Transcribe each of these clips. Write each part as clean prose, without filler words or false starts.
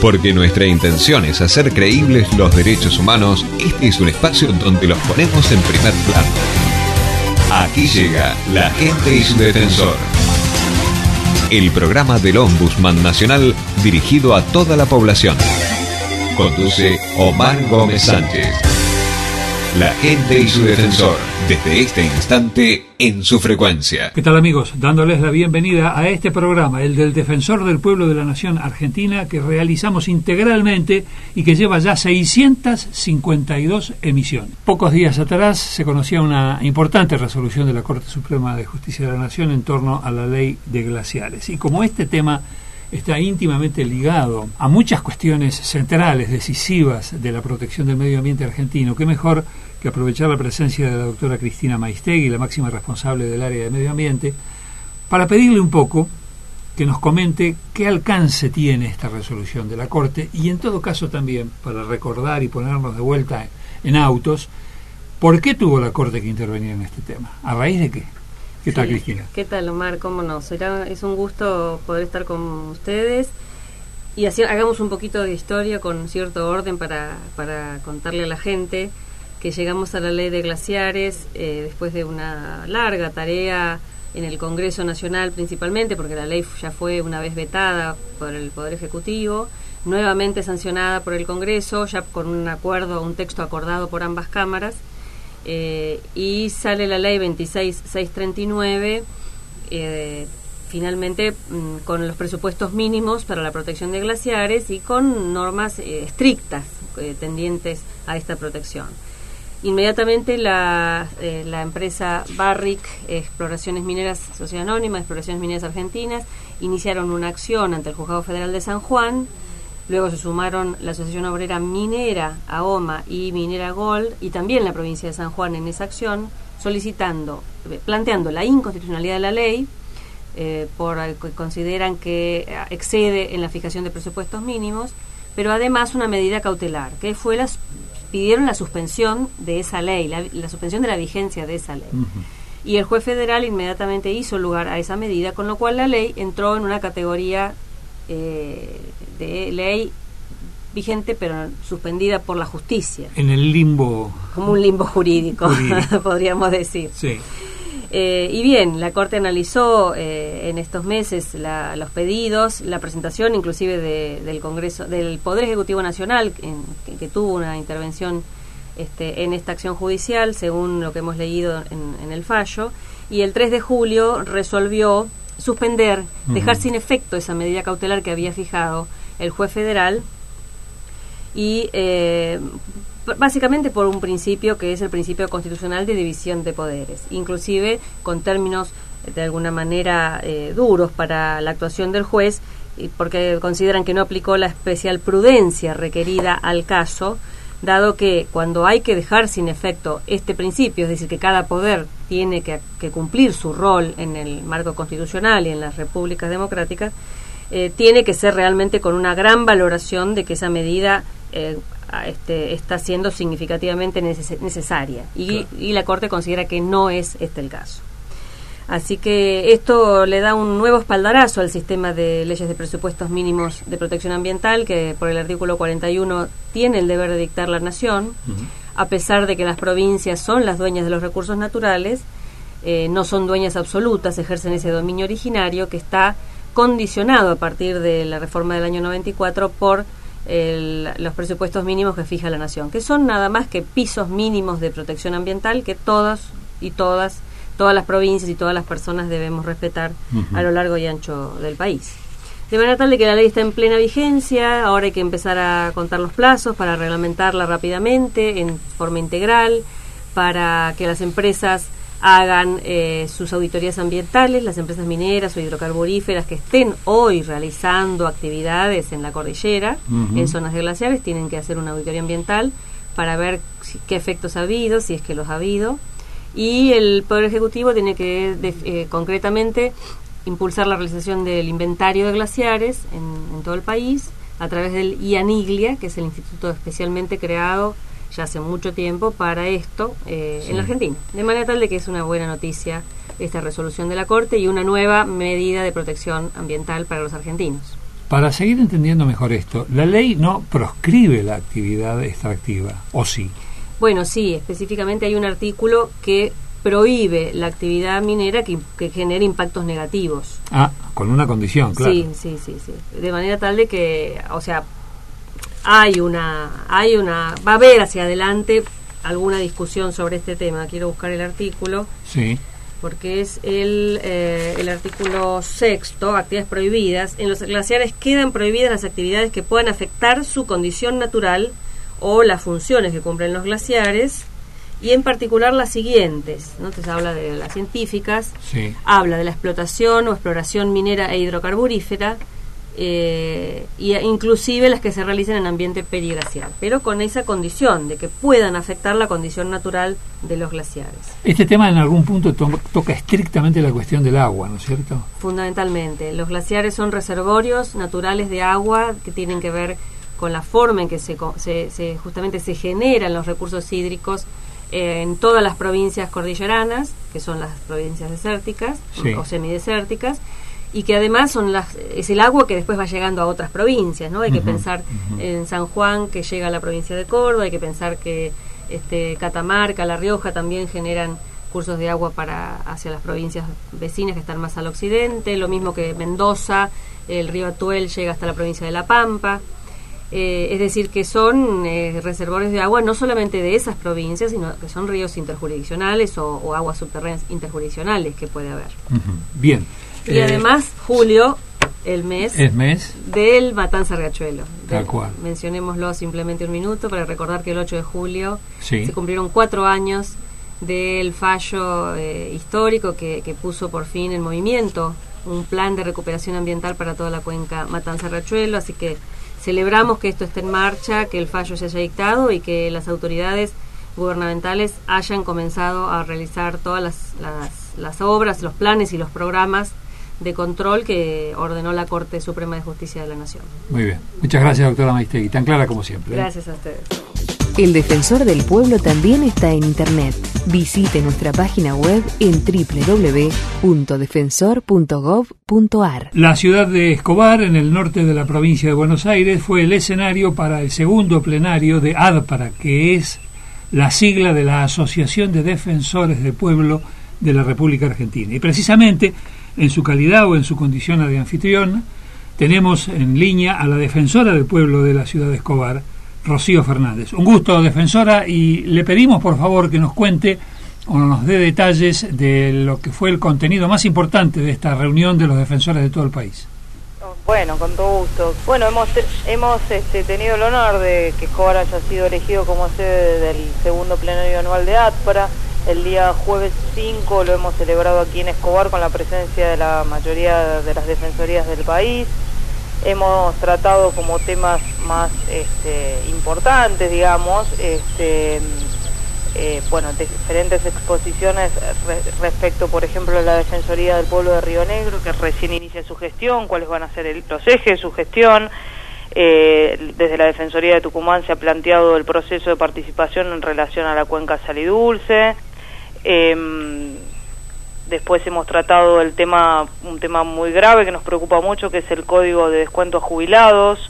Porque nuestra intención es hacer creíbles los derechos humanos, este es un espacio donde los ponemos en primer plano. Aquí llega La Gente y su Defensor. El programa del Ombudsman Nacional dirigido a toda la población. Conduce Omar Gómez Sánchez. La Gente y su Defensor, desde este instante en su frecuencia. ¿Qué tal, amigos? Dándoles la bienvenida a este programa, el del Defensor del Pueblo de la Nación Argentina, que realizamos integralmente y que lleva ya 652 emisiones. Pocos días atrás se conocía una importante resolución de la Corte Suprema de Justicia de la Nación en torno a la ley de glaciares. Y como este tema está íntimamente ligado a muchas cuestiones centrales, decisivas de la protección del medio ambiente argentino, qué mejor que aprovechar la presencia de la doctora Cristina Maistegui, la máxima responsable del área de medio ambiente, para pedirle un poco que nos comente qué alcance tiene esta resolución de la Corte y en todo caso también, para recordar y ponernos de vuelta en autos, ¿por qué tuvo la Corte que intervenir en este tema? ¿A raíz de qué? ¿Qué tal, Cristina? ¿Qué tal, Omar? ¿Cómo no? Es un gusto poder estar con ustedes y así hagamos un poquito de historia con cierto orden para contarle a la gente que llegamos a la ley de glaciares después de una larga tarea en el Congreso Nacional principalmente, porque la ley ya fue una vez vetada por el Poder Ejecutivo, nuevamente sancionada por el Congreso, ya con un texto acordado por ambas cámaras. Y sale la ley 26639 finalmente con los presupuestos mínimos para la protección de glaciares y con normas estrictas tendientes a esta protección. Inmediatamente la empresa Barrick Exploraciones Mineras Sociedad Anónima, Exploraciones Mineras Argentinas, iniciaron una acción ante el Juzgado Federal de San Juan. Luego se sumaron la Asociación Obrera Minera, AOMA y Minera Gold, y también la provincia de San Juan en esa acción, planteando la inconstitucionalidad de la ley, porque consideran que excede en la fijación de presupuestos mínimos, pero además una medida cautelar, que fue pidieron la suspensión de esa ley, la suspensión de la vigencia de esa ley. Uh-huh. Y el juez federal inmediatamente hizo lugar a esa medida, con lo cual la ley entró en una categoría de ley vigente pero suspendida por la justicia. En el limbo. Como un limbo jurídico. Podríamos decir. Sí. Y bien, la Corte analizó en estos meses los pedidos, la presentación inclusive del Congreso, del Poder Ejecutivo Nacional, que tuvo una intervención en esta acción judicial, según lo que hemos leído en el fallo, y el 3 de julio resolvió suspender, dejar sin efecto esa medida cautelar que había fijado el juez federal y básicamente por un principio que es el principio constitucional de división de poderes, inclusive con términos de alguna manera duros para la actuación del juez, porque consideran que no aplicó la especial prudencia requerida al caso, dado que cuando hay que dejar sin efecto este principio, es decir, que cada poder tiene que cumplir su rol en el marco constitucional y en las repúblicas democráticas, tiene que ser realmente con una gran valoración de que esa medida está siendo significativamente necesaria y la Corte considera que no es este el caso. Así que esto le da un nuevo espaldarazo al sistema de leyes de presupuestos mínimos de protección ambiental que por el artículo 41 tiene el deber de dictar la Nación. Uh-huh. A pesar de que las provincias son las dueñas de los recursos naturales, no son dueñas absolutas, ejercen ese dominio originario que está condicionado a partir de la reforma del año 94 por los presupuestos mínimos que fija la Nación, que son nada más que pisos mínimos de protección ambiental que todas las provincias y todas las personas debemos respetar a lo largo y ancho del país. De manera tal de que la ley está en plena vigencia, ahora hay que empezar a contar los plazos para reglamentarla rápidamente, en forma integral, para que las empresas hagan sus auditorías ambientales, las empresas mineras o hidrocarburíferas que estén hoy realizando actividades en la cordillera, en zonas de glaciares, tienen que hacer una auditoría ambiental para ver qué efectos ha habido, si es que los ha habido. Y el Poder Ejecutivo tiene que concretamente impulsar la realización del inventario de glaciares en todo el país a través del IANIGLIA, que es el instituto especialmente creado ya hace mucho tiempo para esto en la Argentina. De manera tal de que es una buena noticia esta resolución de la Corte y una nueva medida de protección ambiental para los argentinos. Para seguir entendiendo mejor esto, la ley no proscribe la actividad extractiva, ¿o sí? Bueno, sí, específicamente hay un artículo que prohíbe la actividad minera que genere impactos negativos. Ah, con una condición, claro. Sí. De manera tal de que, o sea, va a haber hacia adelante alguna discusión sobre este tema. Quiero buscar el artículo. Sí. Porque es el artículo 6º, actividades prohibidas. En los glaciares quedan prohibidas las actividades que puedan afectar su condición natural o las funciones que cumplen los glaciares, y en particular las siguientes, ¿no? Entonces habla de las científicas, sí. Habla de la explotación o exploración minera e hidrocarburífera, y inclusive las que se realicen en ambiente periglacial, pero con esa condición de que puedan afectar la condición natural de los glaciares. Este tema en algún punto toca estrictamente la cuestión del agua, ¿no es cierto? Fundamentalmente, los glaciares son reservorios naturales de agua que tienen que ver con la forma en que justamente se generan los recursos hídricos en todas las provincias cordilleranas, que son las provincias desérticas, sí, o semidesérticas, y que además es el agua que después va llegando a otras provincias, ¿no? Hay que pensar en San Juan, que llega a la provincia de Córdoba, hay que pensar que Catamarca, La Rioja también generan cursos de agua hacia las provincias vecinas que están más al occidente, lo mismo que Mendoza, el río Atuel llega hasta la provincia de La Pampa. Es decir, que son reservorios de agua no solamente de esas provincias, sino que son ríos interjurisdiccionales o aguas subterráneas interjurisdiccionales que puede haber. Bien. Y además, julio, el mes del Matanza Riachuelo. Tal cual. Mencionémoslo simplemente un minuto para recordar que el 8 de julio sí, se cumplieron 4 años del fallo histórico que puso por fin en movimiento un plan de recuperación ambiental para toda la cuenca Matanza Riachuelo, así que celebramos que esto esté en marcha, que el fallo se haya dictado y que las autoridades gubernamentales hayan comenzado a realizar todas las obras, los planes y los programas de control que ordenó la Corte Suprema de Justicia de la Nación. Muy bien. Muchas gracias, doctora Maistegui. Tan clara como siempre. Gracias a ustedes. El Defensor del Pueblo también está en Internet. Visite nuestra página web en www.defensor.gov.ar. La ciudad de Escobar, en el norte de la provincia de Buenos Aires, fue el escenario para el segundo plenario de ADPARA, que es la sigla de la Asociación de Defensores del Pueblo de la República Argentina. Y precisamente, en su calidad o en su condición de anfitrión, tenemos en línea a la defensora del pueblo de la ciudad de Escobar, Rocío Fernández. Un gusto, defensora, y le pedimos por favor que nos cuente o nos dé detalles de lo que fue el contenido más importante de esta reunión de los defensores de todo el país. Bueno, con todo gusto. Bueno, hemos tenido el honor de que Escobar haya sido elegido como sede del segundo plenario anual de ADPARA. El día jueves 5 lo hemos celebrado aquí en Escobar con la presencia de la mayoría de las defensorías del país. Hemos tratado como temas más importantes, digamos, diferentes exposiciones respecto, por ejemplo, a la Defensoría del Pueblo de Río Negro, que recién inicia su gestión, cuáles van a ser los ejes de su gestión. Desde la Defensoría de Tucumán se ha planteado el proceso de participación en relación a la cuenca Sal y Dulce. Después hemos tratado un tema muy grave que nos preocupa mucho, que es el Código de Descuento a Jubilados.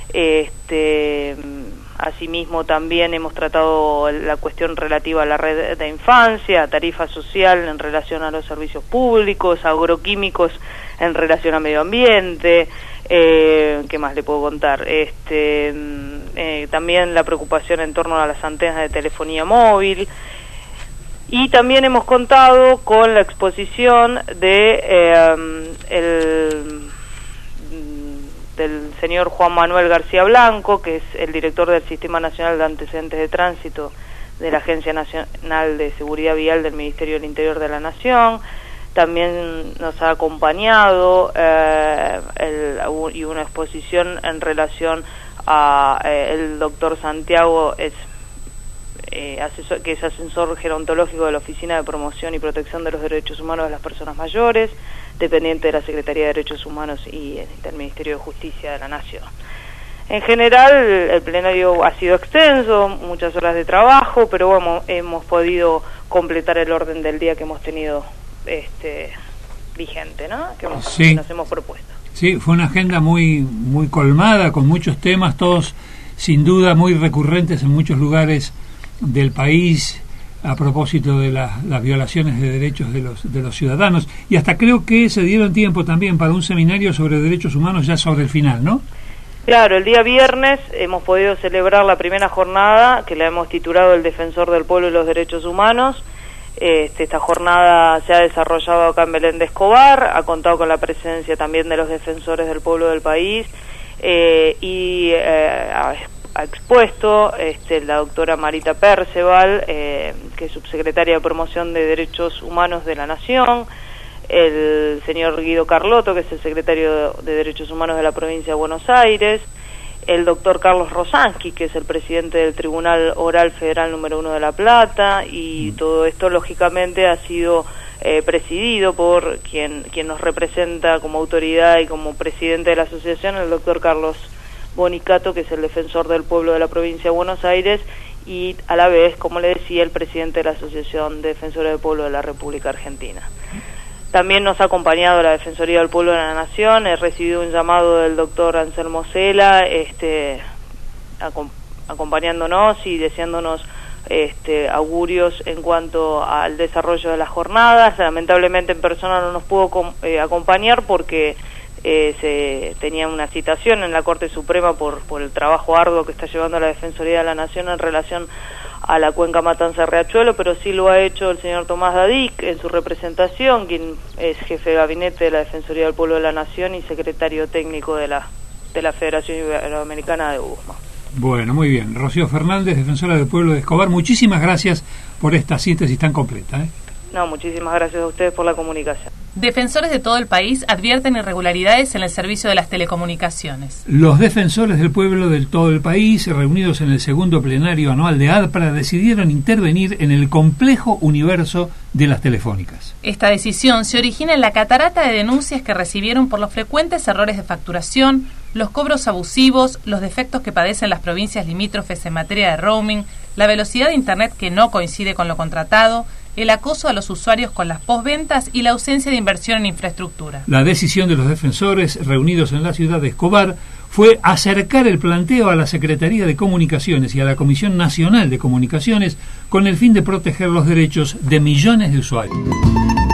Asimismo también hemos tratado la cuestión relativa a la red de infancia, tarifa social en relación a los servicios públicos, agroquímicos en relación a medio ambiente. ¿Qué más le puedo contar? También la preocupación en torno a las antenas de telefonía móvil. Y también hemos contado con la exposición del señor Juan Manuel García Blanco, que es el director del Sistema Nacional de Antecedentes de Tránsito de la Agencia Nacional de Seguridad Vial del Ministerio del Interior de la Nación. También nos ha acompañado y una exposición en relación a el doctor Santiago, que es asesor gerontológico de la Oficina de Promoción y Protección de los Derechos Humanos de las Personas Mayores, dependiente de la Secretaría de Derechos Humanos y del Ministerio de Justicia de la Nación. En general, el plenario ha sido extenso, muchas horas de trabajo, pero hemos podido completar el orden del día que hemos tenido vigente, ¿no? Que nos hemos propuesto. Sí, fue una agenda muy colmada, con muchos temas, todos sin duda muy recurrentes en muchos lugares del país, a propósito de las violaciones de derechos de los ciudadanos. Y hasta creo que se dieron tiempo también para un seminario sobre derechos humanos ya sobre el final, ¿no? Claro, el día viernes hemos podido celebrar la primera jornada, que la hemos titulado El Defensor del Pueblo y los Derechos Humanos. Esta jornada se ha desarrollado acá en Belén de Escobar, ha contado con la presencia también de los defensores del pueblo del país, y ha expuesto la doctora Marita Perceval, que es subsecretaria de Promoción de Derechos Humanos de la Nación, el señor Guido Carlotto, que es el secretario de Derechos Humanos de la provincia de Buenos Aires, el doctor Carlos Rosansky, que es el presidente del Tribunal Oral Federal número 1 de La Plata, y todo esto lógicamente ha sido presidido por quien nos representa como autoridad y como presidente de la asociación, el doctor Carlos Bonicato, que es el defensor del pueblo de la provincia de Buenos Aires, y a la vez, como le decía, el presidente de la Asociación de Defensores del Pueblo de la República Argentina. También nos ha acompañado la Defensoría del Pueblo de la Nación. He recibido un llamado del doctor Anselmo Cela, acompañándonos y deseándonos augurios en cuanto al desarrollo de las jornadas. Lamentablemente en persona no nos pudo acompañar porque se tenía una citación en la Corte Suprema por el trabajo arduo que está llevando la Defensoría de la Nación en relación a la cuenca Matanza-Riachuelo, pero sí lo ha hecho el señor Tomás Dadic en su representación, quien es jefe de gabinete de la Defensoría del Pueblo de la Nación y secretario técnico de la Federación Iberoamericana de USMA. Bueno, muy bien. Rocío Fernández, defensora del pueblo de Escobar, muchísimas gracias por esta síntesis tan completa. No, muchísimas gracias a ustedes por la comunicación. Defensores de todo el país advierten irregularidades en el servicio de las telecomunicaciones. Los defensores del pueblo de todo el país, reunidos en el segundo plenario anual de ADPRA, decidieron intervenir en el complejo universo de las telefónicas. Esta decisión se origina en la catarata de denuncias que recibieron por los frecuentes errores de facturación, los cobros abusivos, los defectos que padecen las provincias limítrofes en materia de roaming, la velocidad de Internet que no coincide con lo contratado, el acoso a los usuarios con las postventas y la ausencia de inversión en infraestructura. La decisión de los defensores reunidos en la ciudad de Escobar fue acercar el planteo a la Secretaría de Comunicaciones y a la Comisión Nacional de Comunicaciones con el fin de proteger los derechos de millones de usuarios.